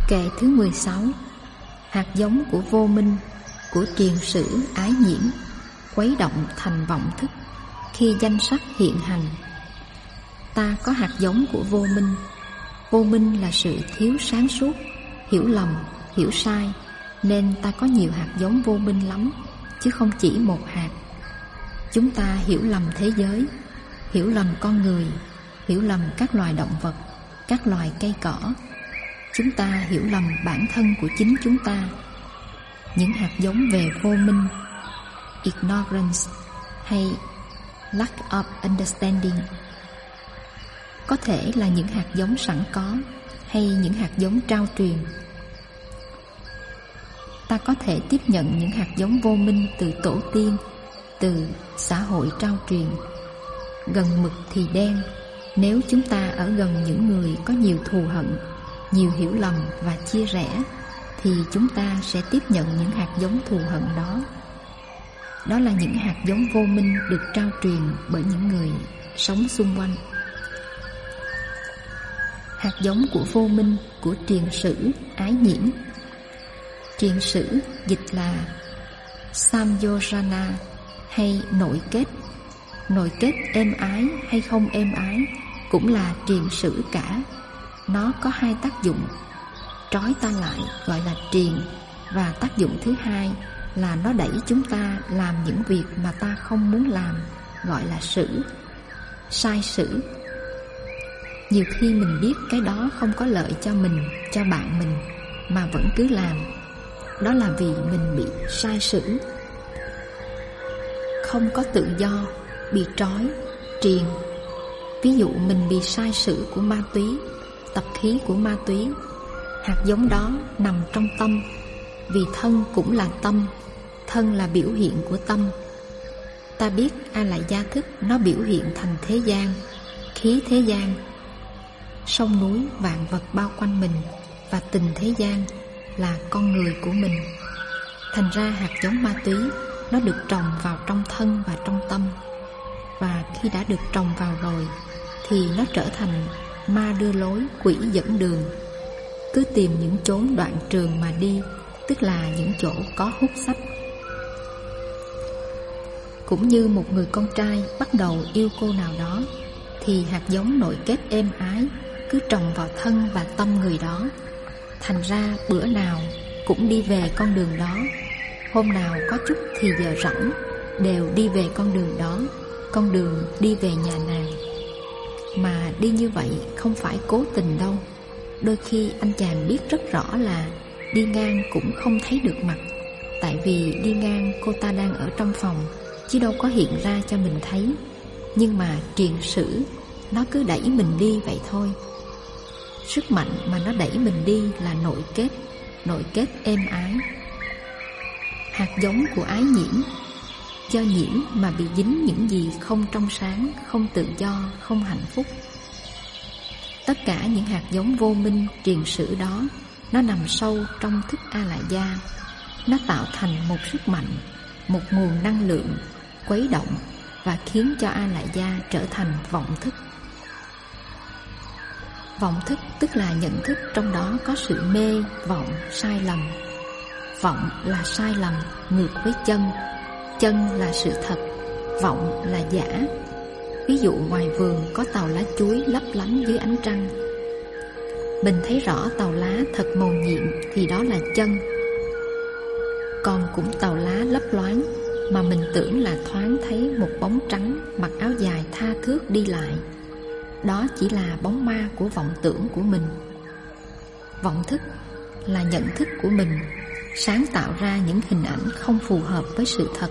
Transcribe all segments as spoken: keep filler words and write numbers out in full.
Kệ thứ mười sáu. Hạt giống của vô minh, của triền sử ái nhiễm, khuấy động thành vọng thức khi danh sắc hiện hành. Ta có hạt giống của vô minh. Vô minh là sự thiếu sáng suốt, hiểu lầm, hiểu sai, nên ta có nhiều hạt giống vô minh lắm, chứ không chỉ một hạt. Chúng ta hiểu lầm thế giới, hiểu lầm con người, hiểu lầm các loài động vật, các loài cây cỏ. Chúng ta hiểu lầm bản thân của chính chúng ta. Những hạt giống về vô minh, ignorance hay lack of understanding, có thể là những hạt giống sẵn có hay những hạt giống trao truyền. Ta có thể tiếp nhận những hạt giống vô minh từ tổ tiên, từ xã hội trao truyền. Gần mực thì đen. Nếu chúng ta ở gần những người có nhiều thù hận, nhiều hiểu lầm và chia rẽ, thì chúng ta sẽ tiếp nhận những hạt giống thù hận đó. Đó là những hạt giống vô minh được trao truyền bởi những người sống xung quanh. Hạt giống của vô minh, của triền sử ái nhiễm. Triền sử dịch là samyojana hay nội kết. Nội kết êm ái hay không êm ái cũng là triền sử cả. Nó có hai tác dụng: trói ta lại gọi là triền, và tác dụng thứ hai là nó đẩy chúng ta làm những việc mà ta không muốn làm, gọi là sử, sai sử. Nhiều khi mình biết cái đó không có lợi cho mình, cho bạn mình, mà vẫn cứ làm. Đó là vì mình bị sai sử. Không có tự do, bị trói, triền. Ví dụ mình bị sai sử của ma túy, tập khí của ma túy. Hạt giống đó nằm trong tâm, vì thân cũng là tâm. Thân là biểu hiện của tâm. Ta biết A Lại Gia thức nó biểu hiện thành thế gian, khí thế gian, sông núi vạn vật bao quanh mình, và tình thế gian là con người của mình. Thành ra hạt giống ma túy nó được trồng vào trong thân và trong tâm. Và khi đã được trồng vào rồi thì nó trở thành ma đưa lối, quỷ dẫn đường. Cứ tìm những chốn đoạn trường mà đi, tức là những chỗ có hút sách. Cũng như một người con trai bắt đầu yêu cô nào đó, thì hạt giống nội kết êm ái cứ trồng vào thân và tâm người đó. Thành ra bữa nào cũng đi về con đường đó. Hôm nào có chút thì giờ rảnh, đều đi về con đường đó, con đường đi về nhà nàng. Mà đi như vậy không phải cố tình đâu. Đôi khi anh chàng biết rất rõ là đi ngang cũng không thấy được mặt, tại vì đi ngang cô ta đang ở trong phòng, chứ đâu có hiện ra cho mình thấy. Nhưng mà triền sử nó cứ đẩy mình đi vậy thôi. Sức mạnh mà nó đẩy mình đi là nội kết, nội kết êm ái. Hạt giống của ái nhiễm. Do nhiễm mà bị dính những gì không trong sáng, không tự do, không hạnh phúc. Tất cả những hạt giống vô minh, triền sử đó, nó nằm sâu trong thức A Lại Gia. Nó tạo thành một sức mạnh, một nguồn năng lượng, khuấy động và khiến cho A Lại Gia trở thành vọng thức. Vọng thức tức là nhận thức trong đó có sự mê, vọng, sai lầm. Vọng là sai lầm, ngược với chân. Chân là sự thật, vọng là giả. Ví dụ ngoài vườn có tàu lá chuối lấp lánh dưới ánh trăng. Mình thấy rõ tàu lá thật màu nhiệm thì đó là chân. Còn cũng tàu lá lấp loáng mà mình tưởng là thoáng thấy một bóng trắng mặc áo dài tha thướt đi lại. Đó chỉ là bóng ma của vọng tưởng của mình. Vọng thức là nhận thức của mình, sáng tạo ra những hình ảnh không phù hợp với sự thật.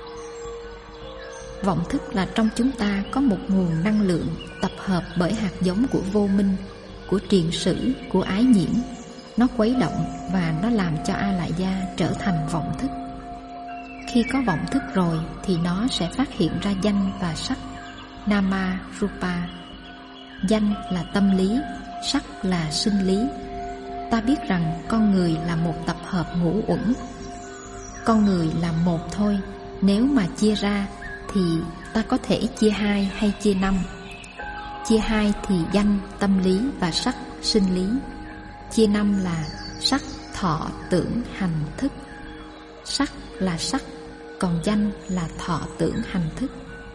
Vọng thức là trong chúng ta có một nguồn năng lượng tập hợp bởi hạt giống của vô minh, của triền sử, của ái nhiễm. Nó khuấy động và nó làm cho A Lại Gia trở thành vọng thức. Khi có vọng thức rồi thì nó sẽ phát hiện ra danh và sắc, Nama, Rupa. Danh là tâm lý, sắc là sinh lý. Ta biết rằng con người là một tập hợp ngũ uẩn. Con người là một thôi. Nếu mà chia ra thì ta có thể chia hai hay chia năm. Chia hai thì danh, tâm lý và sắc, sinh lý. Chia năm là Sắc thọ tưởng hành thức. Sắc là sắc, còn danh là thọ tưởng hành thức.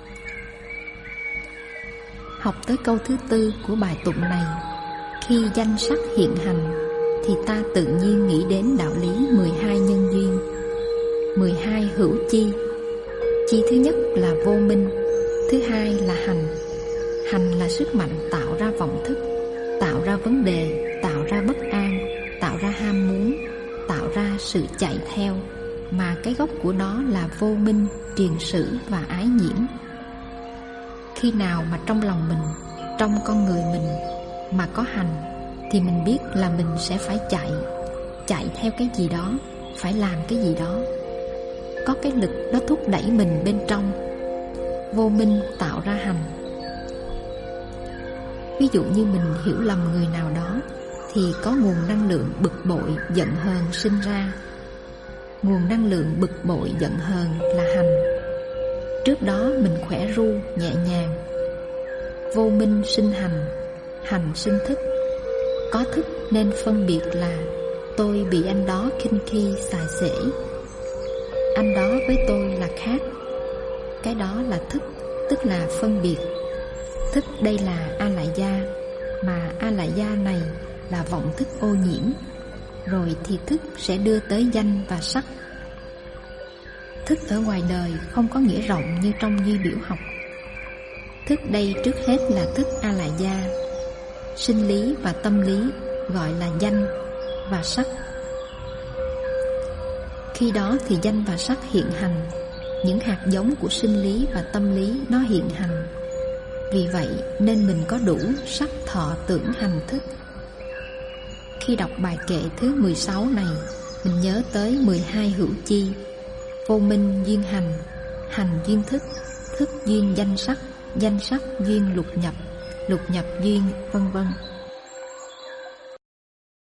Học tới câu thứ tư của bài tụng này, khi danh sắc hiện hành thì ta tự nhiên nghĩ đến đạo lý mười hai nhân duyên. Mười hai hữu chi. Chi thứ nhất là vô minh, thứ hai là hành. Hành là sức mạnh tạo ra vọng thức, tạo ra vấn đề, tạo ra bất an, tạo ra ham muốn, tạo ra sự chạy theo, mà cái gốc của nó là vô minh, triền sử và ái nhiễm. Khi nào mà trong lòng mình, trong con người mình mà có hành, thì mình biết là mình sẽ phải chạy, chạy theo cái gì đó, phải làm cái gì đó. Có cái lực đó thúc đẩy mình bên trong. Vô minh tạo ra hành. Ví dụ như mình hiểu lầm người nào đó, thì có nguồn năng lượng bực bội, giận hờn sinh ra. Nguồn năng lượng bực bội, giận hờn là hành. Trước đó mình khỏe ru, nhẹ nhàng. Vô minh sinh hành, hành sinh thức. Có thức nên phân biệt là tôi bị anh đó khinh khi xài xể. Anh đó với tôi là khác. Cái đó là thức, tức là phân biệt. Thức đây là A-lại-gia, mà A-lại-gia này là vọng thức ô nhiễm. Rồi thì thức sẽ đưa tới danh và sắc. Thức ở ngoài đời không có nghĩa rộng như trong duy biểu học. Thức đây trước hết là thức A-lại-gia. Sinh lý và tâm lý gọi là danh và sắc. Khi đó thì danh và sắc hiện hành. Những hạt giống của sinh lý và tâm lý nó hiện hành. Vì vậy nên mình có đủ sắc thọ tưởng hành thức. Khi đọc bài kệ thứ mười sáu này, mình nhớ tới mười hai hữu chi. Vô minh duyên hành, hành duyên thức, thức duyên danh sắc, danh sắc duyên lục nhập, lục nhập duyên vân vân.